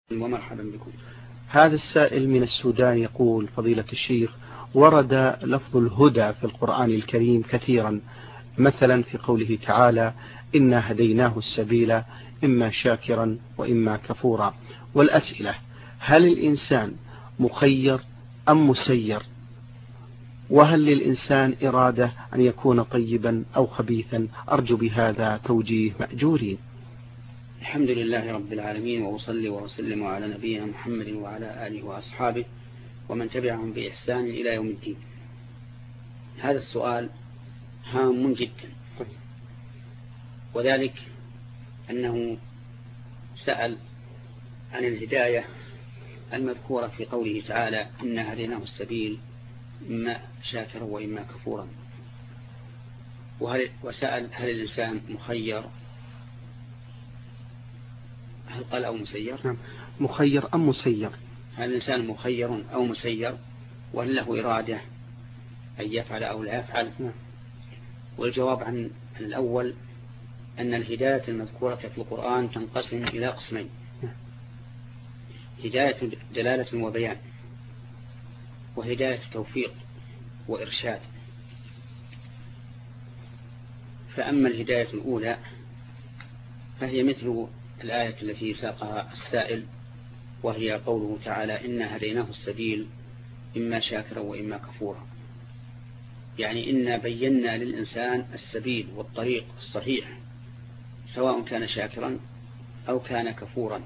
ومرحبا بكم. هذا السائل من السودان يقول: فضيلة الشيخ، ورد لفظ الهدى في القرآن الكريم كثيرا، مثلا في قوله تعالى: إنا هديناه السبيل إما شاكرا وإما كفورا. والأسئلة: هل الإنسان مخير أم مسير؟ وهل للإنسان إرادة أن يكون طيبا أو خبيثا؟ أرجو بهذا توجيه مأجورين. الحمد لله رب العالمين، وأصلي وأسلم على نبينا محمد وعلى آله وأصحابه ومن تبعهم بإحسان إلى يوم الدين. هذا السؤال هام جدا، وذلك أنه سأل عن الهداية المذكورة في قوله تعالى: إنا هديناه السبيل إما شاكرا وإما كفورا. وسأل: هل الإنسان مخير؟ هل قال أو مسير؟ مخير أم مسير؟ هل الإنسان مخير أو مسير؟ وهل له إرادة أن يفعل أو لا يفعل؟ والجواب عن الأول أن الهداية المذكورة في القرآن تنقسم إلى قسمين: هداية دلالة وبيان، وهداية توفيق وإرشاد. فأما الهداية الأولى فهي مثل الآية التي ساقها السائل، وهي قوله تعالى: إنا هديناه السبيل إما شاكرا وإما كفورا. يعني إنا بينا للإنسان السبيل والطريق الصحيح، سواء كان شاكرا أو كان كفورا،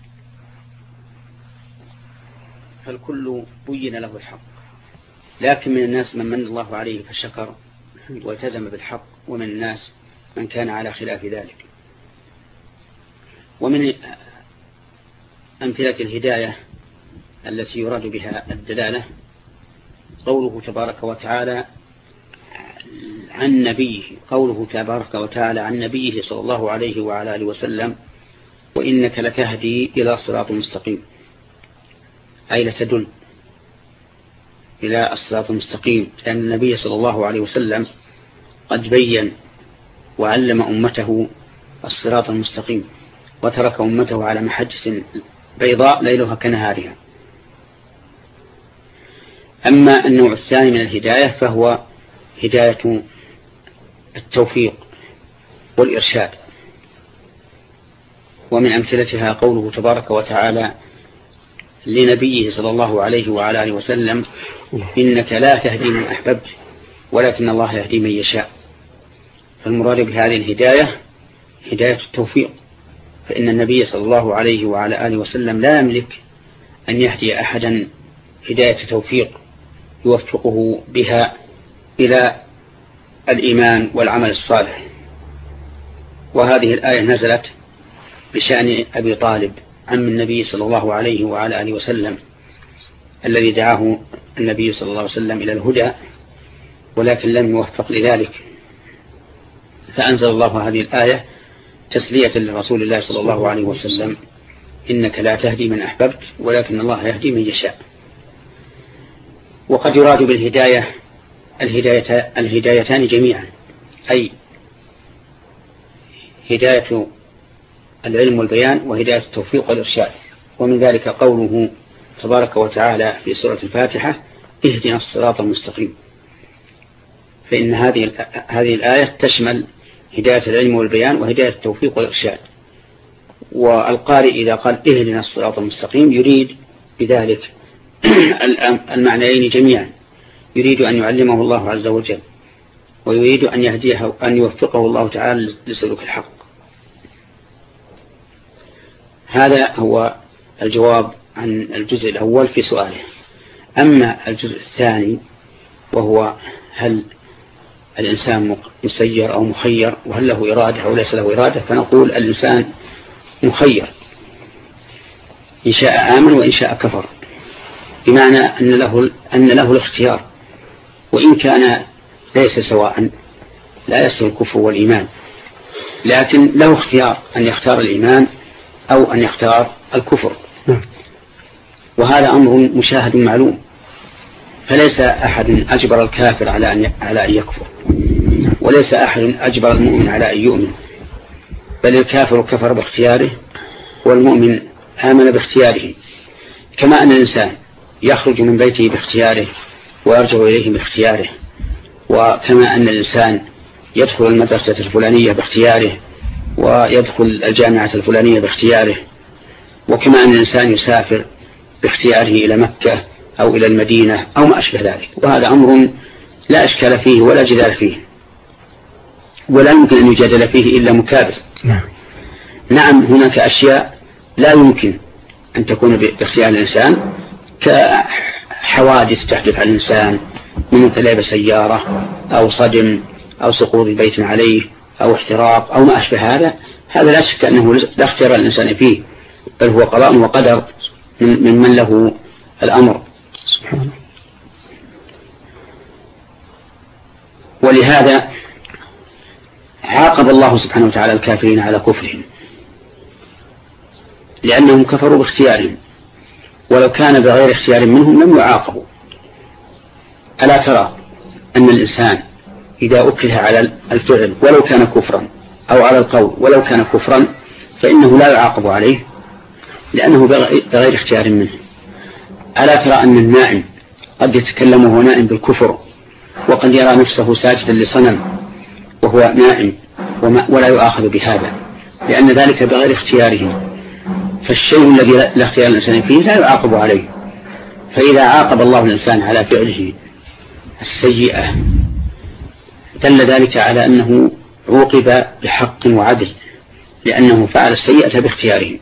فالكل بين له الحق. لكن من الناس من من الله عليه فشكر والتزم بالحق، ومن الناس من كان على خلاف ذلك. ومن أمثلة الهداية التي يراد بها الدلالة قوله تبارك وتعالى عن نبيه، صلى الله عليه وعلى آله وسلم: وإنك لتهدي إلى صراط مستقيم، أي لتدل إلى الصراط المستقيم، لأن النبي صلى الله عليه وسلم قد بين وعلم أمته الصراط المستقيم، وترك أمته على محجة بيضاء ليلها كنهارها. أما النوع الثاني من الهداية فهو هداية التوفيق والإرشاد، ومن أمثلتها قوله تبارك وتعالى لنبيه صلى الله عليه وعلى آله وسلم: إنك لا تهدي من أحببت ولكن الله يهدي من يشاء. فالمراد بهذه الهداية هداية التوفيق، فإن النبي صلى الله عليه وعلى آله وسلم لا يملك أن يهدي أحدا هداية توفيق يوفقه بها إلى الإيمان والعمل الصالح. وهذه الآية نزلت بشأن أبي طالب عم النبي صلى الله عليه وعلى آله وسلم، الذي دعاه النبي صلى الله عليه وسلم إلى الهدى ولكن لم يوفق لذلك، فأنزل الله هذه الآية تسلية لرسول الله صلى الله عليه وسلم: إنك لا تهدي من أحببت ولكن الله يهدي من يشاء. وقد يراد بالهداية الهدايتان جميعا، أي هداية العلم والبيان وهداية التوفيق والإرشاد. ومن ذلك قوله تبارك وتعالى في سورة الفاتحة: اهدنا الصراط المستقيم. فإن هذه الآية تشمل هداية العلم والبيان وهداية التوفيق والإرشاد. والقارئ إذا قال اهدنا الصراط المستقيم يريد بذلك المعنيين جميعا، يريد أن يعلمه الله عز وجل، ويريد أن يهديه أن يوفقه الله تعالى لسلوك الحق. هذا هو الجواب عن الجزء الأول في سؤاله. أما الجزء الثاني وهو هل الإنسان مسير أو مخير، وهل له إرادة أو ليس له إرادة، فنقول الإنسان مخير، إن شاء آمن وإن شاء كفر، بمعنى أن له الاختيار، وإن كان ليس سواء، لا يستوي الكفر والإيمان، لكن له اختيار أن يختار الإيمان أو أن يختار الكفر، وهذا أمر مشاهد معلوم. فليس أحد أجبر الكافر على أن يكفر، وليس أحد أجبر المؤمن على أن يؤمن، بل الكافر كفر باختياره والمؤمن آمن باختياره، كما أن الإنسان يخرج من بيته باختياره ويرجع إليه باختياره، وكما أن الإنسان يدخل المدرسة الفلانية باختياره ويدخل الجامعة الفلانية باختياره، وكما أن الإنسان يسافر باختياره إلى مكة أو إلى المدينة أو ما أشبه ذلك. وهذا أمر لا إشكال فيه ولا جدال فيه، ولا يمكن أن يجادل فيه إلا مكابر. نعم هناك أشياء لا يمكن أن تكون باختيار الإنسان، كحوادث تحدث على الإنسان من انقلاب سيارة أو صدم أو سقوط بيت عليه أو احتراق أو ما أشبه هذا لا شك أنه لا اختيار الإنسان فيه، بل هو قضاء وقدر من له الأمر سبحانه. ولهذا عاقب الله سبحانه وتعالى الكافرين على كفرهم، لأنهم كفروا باختيارهم، ولو كان بغير اختيار منهم لم يعاقبوا. ألا ترى أن الإنسان إذا أكره على الفعل ولو كان كفرا أو على القول ولو كان كفرا فإنه لا يعاقب عليه لأنه بغير اختيار منه. ألا ترى أن النائم قد يتكلم وهو نائم بالكفر، وقد يرى نفسه ساجدا لصنم وهو نائم ولا يؤاخذ بهذا، لأن ذلك بغير اختياره. فالشيء الذي لا اختيار الإنسان فيه لا يعاقب عليه. فإذا عاقب الله الإنسان على فعله السيئة دل ذلك على أنه عوقب بحق وعدل، لأنه فعل السيئة باختياره.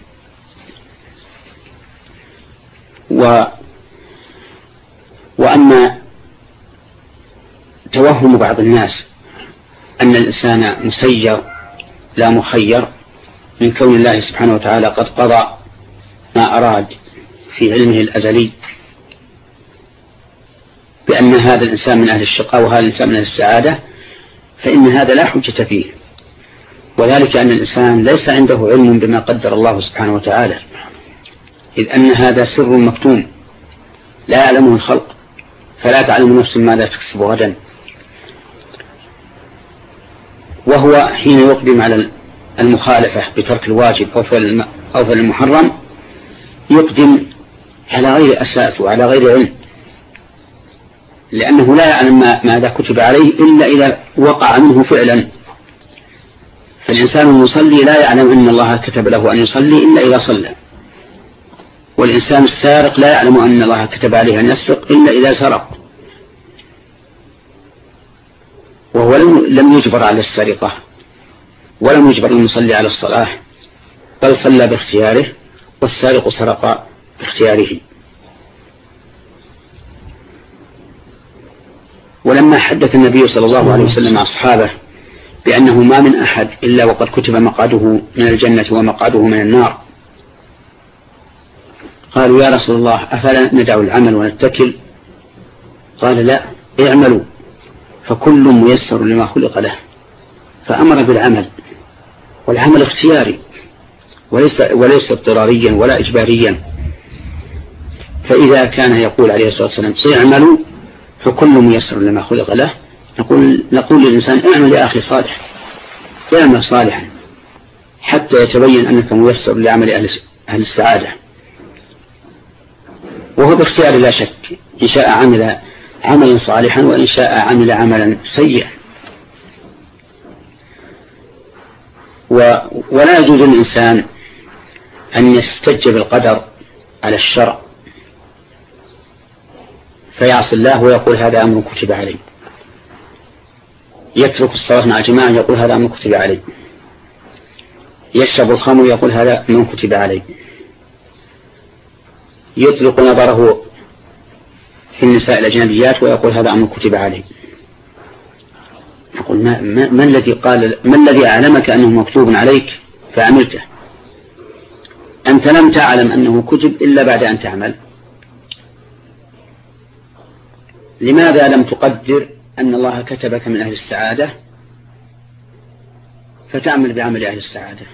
وأما توهم بعض الناس أن الإنسان مسير لا مخير من كون الله سبحانه وتعالى قد قضى ما أراد في علمه الأزلي بأن هذا الإنسان من أهل الشقاء وهذا الإنسان من أهل السعادة، فإن هذا لا حجة فيه، وذلك أن الإنسان ليس عنده علم بما قدر الله سبحانه وتعالى، إذ أن هذا سر مكتوم لا يعلمه الخلق، فلا تعلم نفس ماذا تكسب غدا. وهو حين يقدم على المخالفة بترك الواجب أو فعل المحرم يقدم على غير أساس وعلى غير علم، لأنه لا يعلم ماذا كتب عليه إلا إذا وقع منه فعلا. فالإنسان المصلي لا يعلم أن الله كتب له أن يصلي إلا إذا صلى، والإنسان السارق لا يعلم أن الله كتب عليه أن يسرق إلا إذا سرق، وهو لم يجبر على السرقة ولم يجبر المصلي على الصلاة، بل صلى باختياره، والسارق سرق باختياره. ولما حدث النبي صلى الله عليه وسلم أصحابه بأنه ما من أحد إلا وقد كتب مقعده من الجنة ومقعده من النار، قالوا يا رسول الله أفلا ندع العمل ونتكل؟ قال لا، اعملوا فكل ميسر لما خلق له. فأمر بالعمل، والعمل اختياري وليس اضطراريا ولا إجباريا. فإذا كان يقول عليه الصلاة والسلام اعملوا فكل ميسر لما خلق له، نقول للإنسان اعمل يا أخي صالح، اعمل صالحا حتى يتبين أنك ميسر لعمل أهل السعادة، وهو باختيار لا شك، إن شاء عمل عملا صالحا وإن شاء عمل عملا سيئا. ولا يجوز للإنسان أن يحتج بالقدر على الشرع فيعصي الله ويقول هذا أمر كتب علي، يترك الصلاة مع جماعة يقول هذا أمر كتب علي، يشرب الخمر يقول هذا أمر كتب علي، يطلق نظره في النساء الأجنبيات ويقول هذا أمر كتب علي. نقول ما الذي أعلمك أنه مكتوب عليك فعملته؟ أنت لم تعلم أنه كتب إلا بعد أن تعمل. لماذا لم تقدر أن الله كتبك من أهل السعادة فتعمل بعمل أهل السعادة؟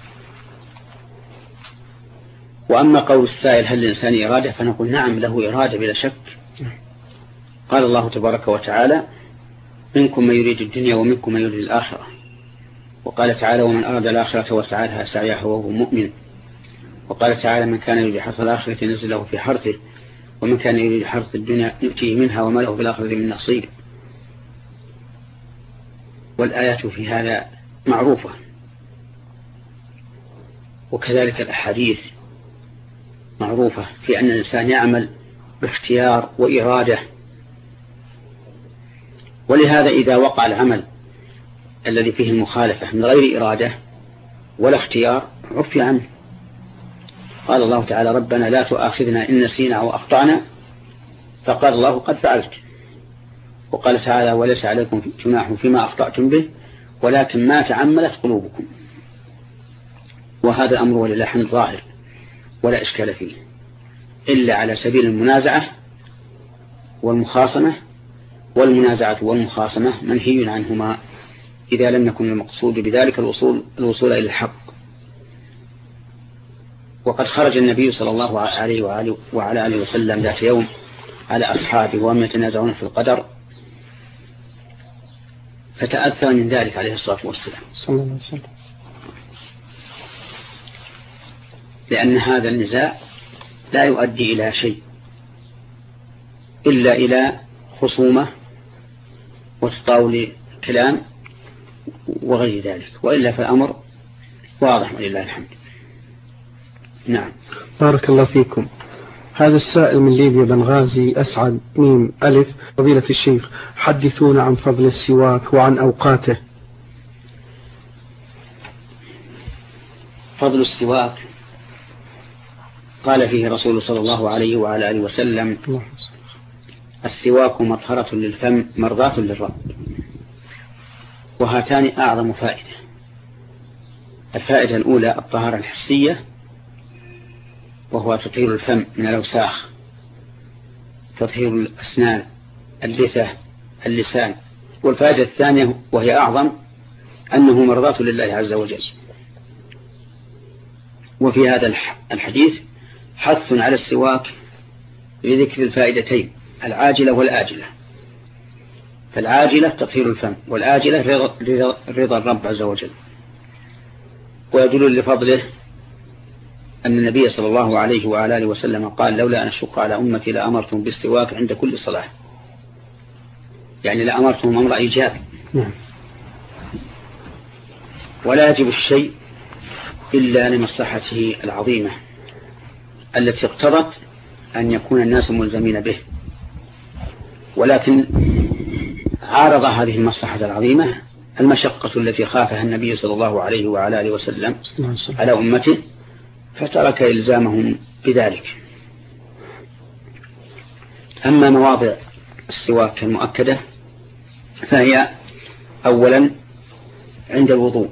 وأما قول السائل هل الإنسان إرادة، فنقول نعم له إرادة بلا شك. قال الله تبارك وتعالى منكم من يريد الدنيا ومنكم من يريد الآخرة، وقال تعالى ومن أراد الآخرة وسعى لها سعيها وهو مؤمن. وقال تعالى من كان يريد حرث الآخرة نزل له في حرثه ومن كان يريد حرث الدنيا نؤتيه منها وما له في الآخرة من نصيب. والآيات في هذا معروفة، وكذلك الأحاديث معروفة في أن الإنسان يعمل باختيار وإرادة. ولهذا إذا وقع العمل الذي فيه المخالفة من غير إرادة ولا اختيار عفي عنه. قال الله تعالى ربنا لا تؤاخذنا إن نسينا أو أخطأنا، فقال الله قد فعلت. وقال تعالى وليس عليكم جناح فيما أخطأتم به ولكن ما تعملت قلوبكم. وهذا الأمر ولله الحمد ظاهر ولا إشكال فيه، إلا على سبيل المنازعة والمخاصمة. والمنازعة والمخاصمة منهي عنهما إذا لم يكن المقصود بذلك الوصول إلى الحق. وقد خرج النبي صلى الله عليه وعلى آله وسلم ذات يوم على أصحابه وهم يتنازعون في القدر، فتأثر من ذلك عليه الصلاة والسلام صلى الله عليه وسلم، لأن هذا النزاع لا يؤدي إلى شيء إلا إلى خصومة وتطاول كلام وغير ذلك، وإلا فالأمر واضح ولله الحمد. نعم. بارك الله فيكم. هذا السائل من ليبيا بنغازي أسعد ميم ألف: فضيلة الشيخ حدثونا عن فضل السواك وعن أوقاته. فضل السواك قال فيه رسول صلى الله عليه وعلى آله وسلم السواك مطهرة للفم مرضاة للرب. وهاتان أعظم فائدة. الفائدة الأولى الطهارة الحسية وهو تطهير الفم من الأوساخ، تطهير الأسنان، اللثة، اللسان. والفائدة الثانية وهي أعظم أنه مرضاة لله عز وجل. وفي هذا الحديث حث على السواك لذكر الفائدتين العاجلة والآجلة. فالعاجلة تطهير الفم، والآجلة رضا الرب عز وجل. ويدل لفضله أن النبي صلى الله عليه وعلى آله وسلم قال لولا أن أشق على أمتي لأمرتهم بالسواك عند كل صلاة، يعني لأمرتهم أمر إيجاب. ولا يجب الشيء إلا لمصلحته العظيمة التي اقتضت أن يكون الناس ملزمين به، ولكن عارض هذه المصلحة العظيمة المشقة التي خافها النبي صلى الله عليه وعلى آله وسلم على أمته، فترك إلزامهم بذلك. أما مواضع السواك المؤكدة فهي أولا عند الوضوء،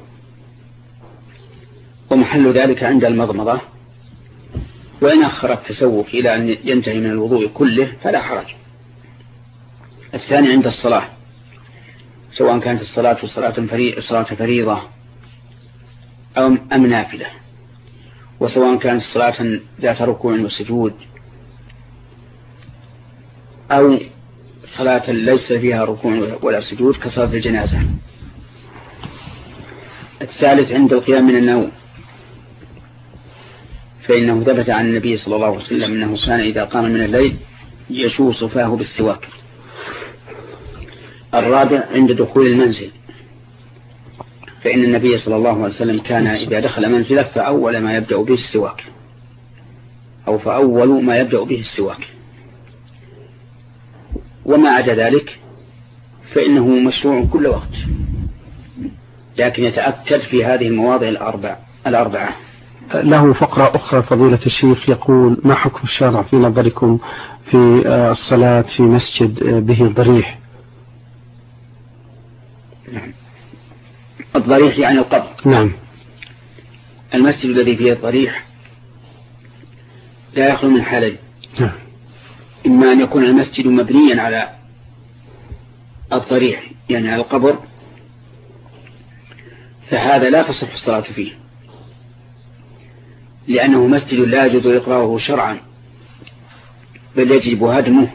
ومحل ذلك عند المضمضة، وإن أخر التسوك إلى أن ينتهي من الوضوء كله فلا حرج. الثاني عند الصلاة، سواء كانت الصلاة صلاة فريضة أم نافلة، وسواء كانت الصلاة ذات ركوع وسجود أو صلاة ليس فيها ركوع ولا سجود كصلاة الجنازة. الثالث عند القيام من النوم، فإنه ثبت عن النبي صلى الله عليه وسلم أنه كان إذا قام من الليل يشوص فاه بالسواك. الرابع عند دخول المنزل، فإن النبي صلى الله عليه وسلم كان إذا دخل منزله فأول ما يبدأ به السواك، أو فأول ما يبدأ به السواك. وما عدا ذلك فإنه مشروع كل وقت، لكن يتأكد في هذه المواضع الأربعة. له فقرة أخرى فضيلة الشيخ يقول: ما حكم الشرع في نظركم في الصلاة في مسجد به ضريح؟ نعم. الضريح يعني القبر. نعم. المسجد الذي فيه الضريح لا يخلو من حالين: نعم. إما أن يكون المسجد مبنيا على الضريح يعني على القبر، فهذا لا تصح الصلاة فيه، لأنه مسجد لا يجوز إقراره شرعا، بل يجب هدمه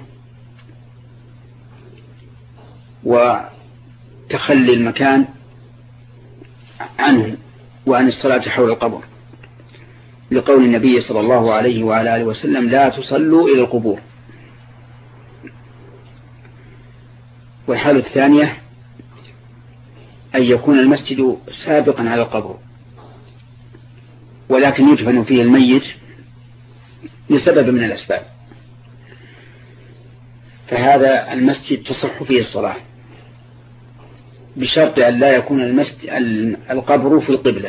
وتخلي المكان عنه وعن الصلاة حول القبر. لقول النبي صلى الله عليه وعلى آله وسلم لا تصلوا إلى القبور. والحالة الثانية أن يكون المسجد سابقا على القبر ولكن يدفن فيه الميت لسبب من الأسباب، فهذا المسجد تصح فيه الصلاة بشرط أن لا يكون القبر في القبلة،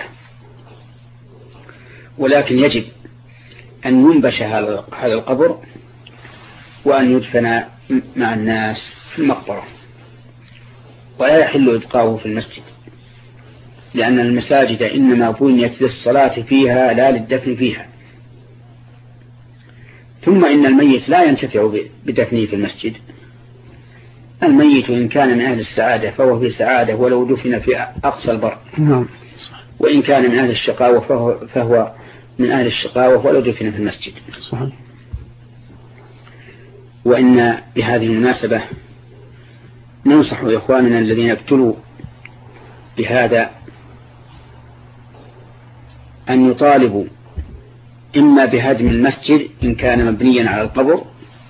ولكن يجب أن ينبش هذا القبر وأن يدفن مع الناس في المقبرة، ولا يحل إبقاؤه في المسجد، لأن المساجد إنما بنيت للصلاة فيها لا للدفن فيها. ثم إن الميت لا ينتفع بدفنه في المسجد. الميت إن كان من أهل السعادة فهو في سعادة ولو دفن في أقصى البر، وإن كان من أهل الشقاوة فهو من أهل الشقاوة ولو دفن في المسجد. وإن بهذه المناسبة ننصح إخواننا الذين ابتلوا بهذا أن يطالبوا إما بهدم المسجد إن كان مبنيا على القبر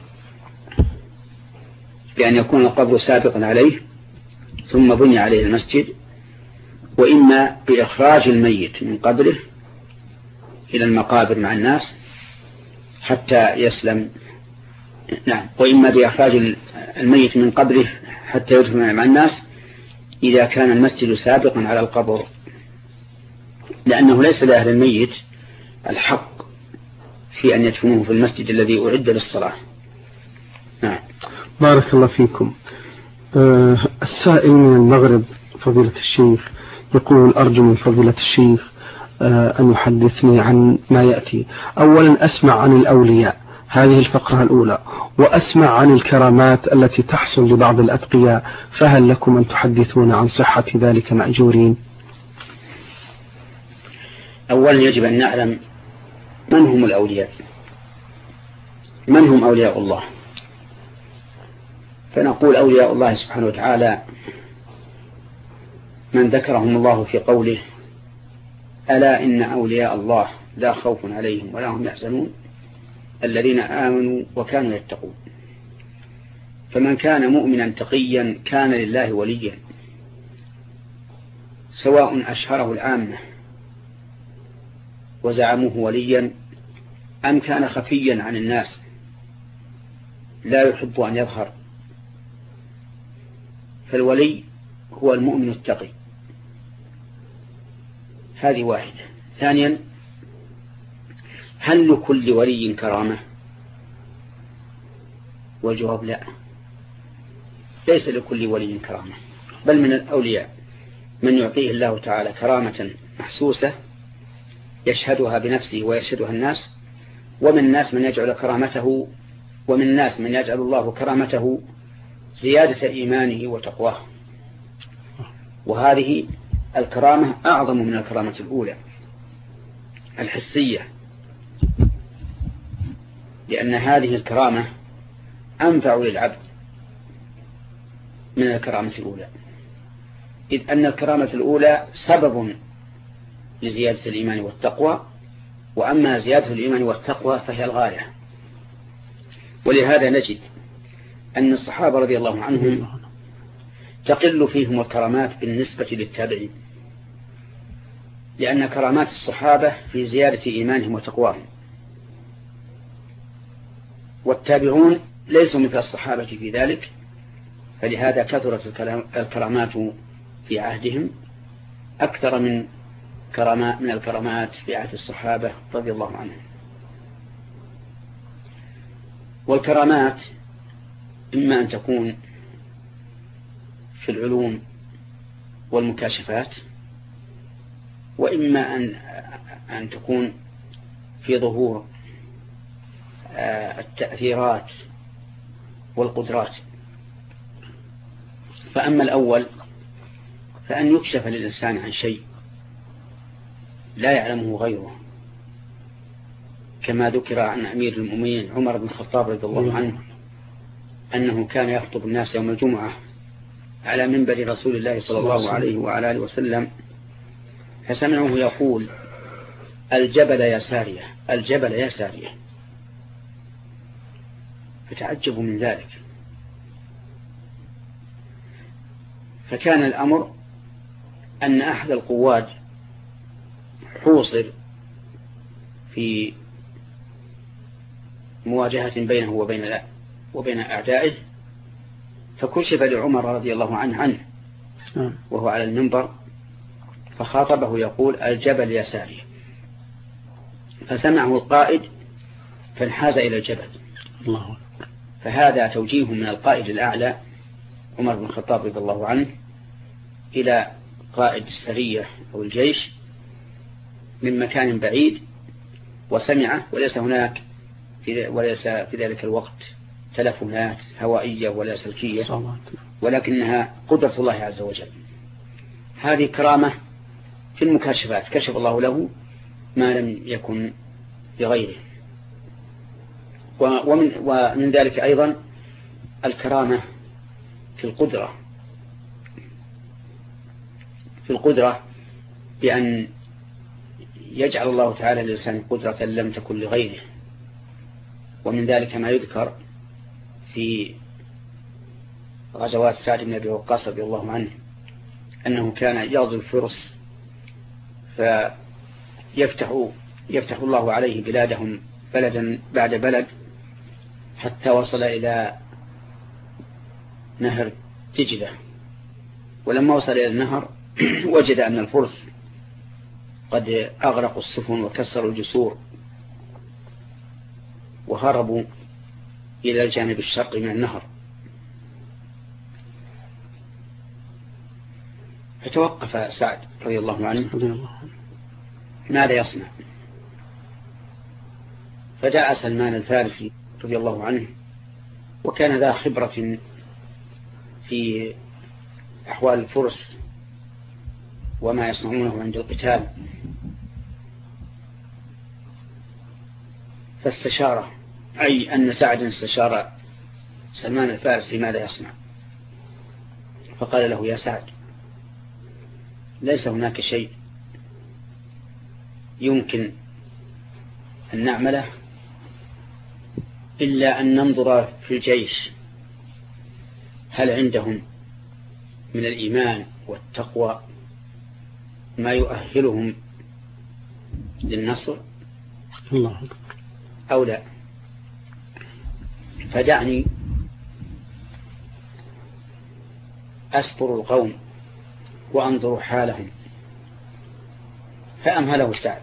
بأن يكون القبر سابقا عليه ثم بني عليه المسجد، وإما بإخراج الميت من قبره إلى المقابر مع الناس حتى يسلم. نعم، وإما بإخراج الميت من قبره حتى يدفن مع الناس إذا كان المسجد سابقا على القبر، لأنه ليس لأهل الميت الحق في أن يدفنوه في المسجد الذي أعد للصلاة. نعم. بارك الله فيكم. السائل من المغرب فضيلة الشيخ يقول أرجو من فضيلة الشيخ أن يحدثني عن ما يأتي. أولا أسمع عن الأولياء، هذه الفقرة الأولى، وأسمع عن الكرامات التي تحصل لبعض الأتقياء، فهل لكم أن تحدثون عن صحة ذلك مأجورين؟ أولا يجب أن نعلم من هم الأولياء، من هم أولياء الله. فنقول أولياء الله سبحانه وتعالى من ذكرهم الله في قوله ألا إن أولياء الله لا خوف عليهم ولا هم يحزنون الذين آمنوا وكانوا يتقون. فمن كان مؤمنا تقيا كان لله وليا، سواء أشهره العامة وزعموه وليا أم كان خفيا عن الناس لا يحب أن يظهر، فالولي هو المؤمن التقي. هذه واحدة. ثانيا، هل لكل ولي كرامة؟ والجواب لا، ليس لكل ولي كرامة، بل من الأولياء من يعطيه الله تعالى كرامة محسوسة يشهدها بنفسه ويشهدها الناس، ومن الناس من يجعل كرامته، ومن الناس من يجعل الله كرامته زيادة إيمانه وتقواه. وهذه الكرامة أعظم من الكرامة الأولى الحسية، لأن هذه الكرامة أنفع للعبد من الكرامة الأولى، إذ أن الكرامة الأولى سبب لزيادة الإيمان والتقوى، وأما زيادة الإيمان والتقوى فهي الغاية. ولهذا نجد أن الصحابة رضي الله عنهم تقل فيهم الكرامات بالنسبة للتابعين، لأن كرامات الصحابة في زيادة إيمانهم وتقواهم، والتابعون ليسوا مثل الصحابة في ذلك، فلهذا كثرت الكرامات في عهدهم أكثر من الكرامات في عهد الصحابة رضي الله عنهم. والكرامات إما أن تكون في العلوم والمكاشفات، وإما أن تكون في ظهور التأثيرات والقدرات. فأما الأول فأن يكشف للإنسان عن شيء لا يعلمه غيره، كما ذكر عن أمير المؤمنين عمر بن الخطاب رضي الله عنه أنه كان يخطب الناس يوم الجمعة على منبر رسول الله صلى الله عليه وعلى آله وسلم، فسمعه يقول الجبل يا سارية، الجبل يا سارية، فتعجبوا من ذلك. فكان الأمر أن أحد القواد حوصر في مواجهة بينه وبين أعدائه، فكشف لعمر رضي الله عنه وهو على المنبر، فخاطبه يقول الجبل يا سارية، فسمعه القائد فانحاز إلى الجبل. الله. فهذا توجيه من القائد الأعلى عمر بن الخطاب رضي الله عنه إلى قائد السرية أو الجيش من مكان بعيد وسمعه، وليس في ذلك الوقت تلفونات هوائية ولا سلكية، ولكنها قدرة الله عز وجل. هذه كرامة في المكاشفات، كشف الله له ما لم يكن لغيره. ومن ذلك أيضا الكرامة في القدرة بأن يجعل الله تعالى للإنسان قدرة لم تكن لغيره. ومن ذلك ما يذكر في غزوات سعد بن أبي وقاص رضي الله عنه أنه كان يغزو الفرس فيفتح الله عليه بلادهم بلدا بعد بلد حتى وصل إلى نهر دجلة. ولما وصل إلى النهر وجد أن الفرس قد أغرقوا السفن وكسروا الجسور وهربوا إلى الجانب الشرقي من النهر، فتوقف سعد رضي الله عنه ماذا يصنع؟ فجاء سلمان الفارسي رضي الله عنه، وكان ذا خبرة في أحوال الفرس وما يصنعونه عند القتال، فاستشاره، أي أن سعد استشار سلمان الفارسي ماذا يصنع. فقال له يا سعد ليس هناك شيء يمكن أن نعمله إلا أن ننظر في الجيش هل عندهم من الإيمان والتقوى ما يؤهلهم للنصر أو لا. فدعني أسبر القوم وأنظر حالهم. فأمهله سعد،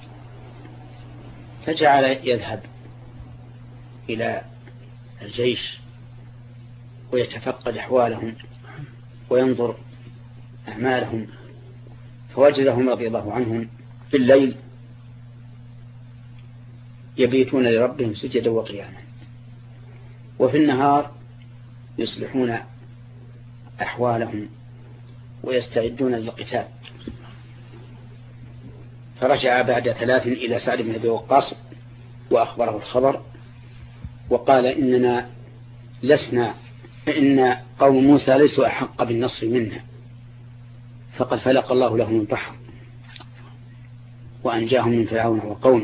فجعل يذهب إلى الجيش ويتفقد أحوالهم وينظر أعمالهم، فوجدهم رضي الله عنهم في الليل يبيتون لربهم سجدا وقياما، وفي النهار يصلحون أحوالهم ويستعدون للقتال. فرجع بعد 3 إلى سعد بن أبي وقاص وأخبره الخبر، وقال إننا لسنا، إن قوم موسى ليسوا أحق بالنصر منا، فقد فلق الله لهم البحر وأنجاهم من فرعون وقومه،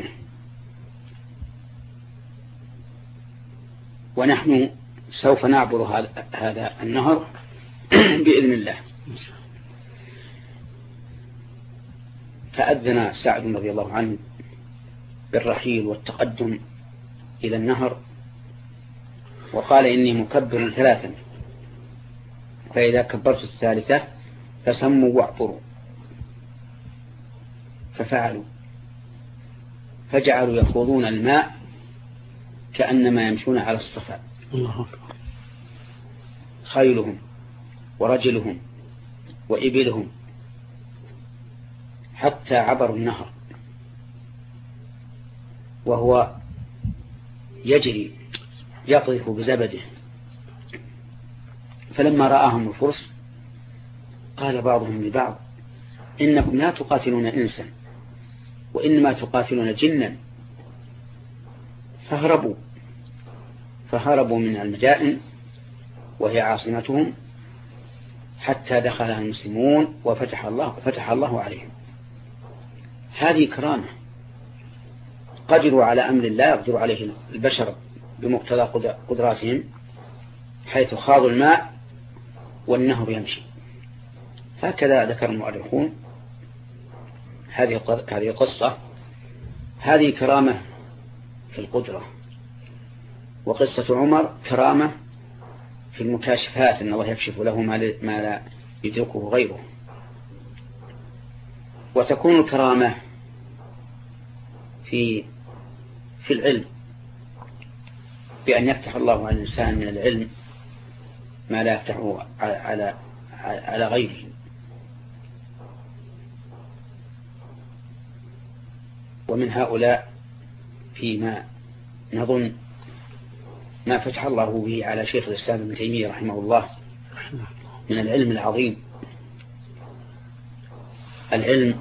ونحن سوف نعبر هذا النهر بإذن الله. فأذن سعد رضي الله عنه بالرحيل والتقدم إلى النهر، وقال إني مكبر 3، فإذا كبرت الثالثة فسموا واعبروا. ففعلوا، فجعلوا يخوضون الماء كأنما يمشون على الصفا، الله أكبر، خيلهم ورجلهم وإبلهم، حتى عبروا النهر وهو يجري يقذف بزبده. فلما رآهم الفرس قال بعضهم لبعض إنكم لا تقاتلون إنسا وإنما تقاتلون جنا. فهربوا من المدائن وهي عاصمتهم حتى دخلها المسلمون وفتح الله عليهم. هذه كرامة قدروا على أمر لا يقدر عليه البشر بمقتضى قدراتهم، حيث خاضوا الماء والنهر يمشي. هكذا ذكر المؤرخون هذه القصة. هذه كرامة في القدرة. وقصة عمر كرامة في المكاشفات، أن الله يكشف له ما لا يدركه غيره. وتكون الكرامة في العلم، بأن يفتح الله على الإنسان من العلم ما لا يفتحه على غيره. ومن هؤلاء فيما نظن ما فتح الله به على شيخ الإسلام ابن تيمية رحمه الله من العلم العظيم، العلم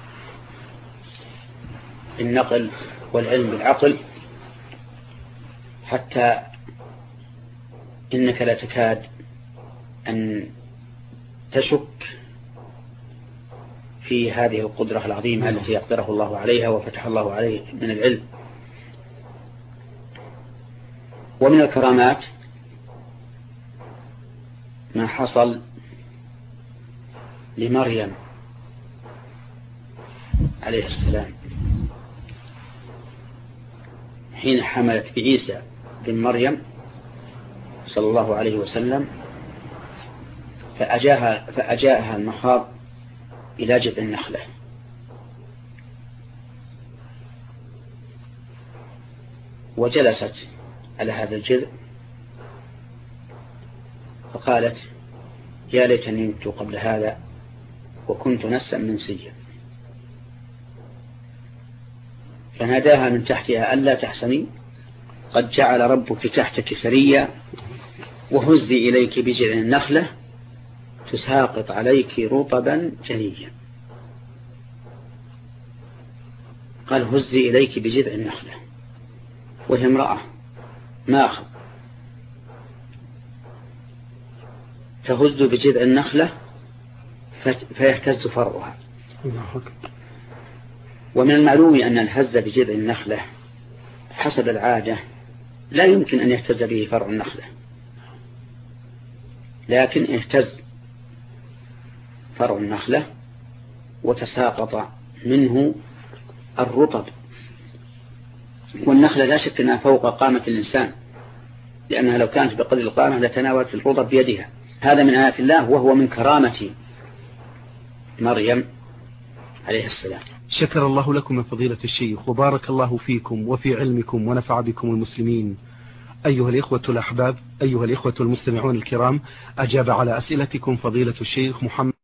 بالنقل والعلم بالعقل، حتى إنك لا تكاد أن تشك في هذه القدرة العظيمة التي أقدره الله عليها وفتح الله عليه من العلم. ومن الكرامات ما حصل لمريم عليه السلام حين حملت بعيسى بن مريم صلى الله عليه وسلم، فأجاءها المخاض إلى جذع النخلة، وجلست على هذا الجذع فقالت: يا ليتني مت قبل هذا وكنت نسا منسيا. فناداها من تحتها: ألا تحزني، قد جعل ربك تحتك سريا، وهزي إليك بجذع النخلة تساقط عليك رطبا جنيا. قال: هزي إليك بجذع النخلة، وهي امرأة ماخذ تهز بجذع النخلة فيهتز فرعها. ومن المعلوم أن الهز بجذع النخلة حسب العادة لا يمكن أن يهتز به فرع النخلة، لكن اهتز فرع النخلة وتساقط منه الرطب. والنخلة لا شك أنها فوق قامة الإنسان، لأنها لو كانت بقدر القامة لتناولت الرطب بيدها. هذا من آيات الله، وهو من كرامة مريم عليه السلام. شكر الله لكم من فضيلة الشيخ، وبارك الله فيكم وفي علمكم ونفع بكم المسلمين. أيها الإخوة الأحباب، أيها الإخوة المستمعون الكرام، أجاب على أسئلتكم فضيلة الشيخ محمد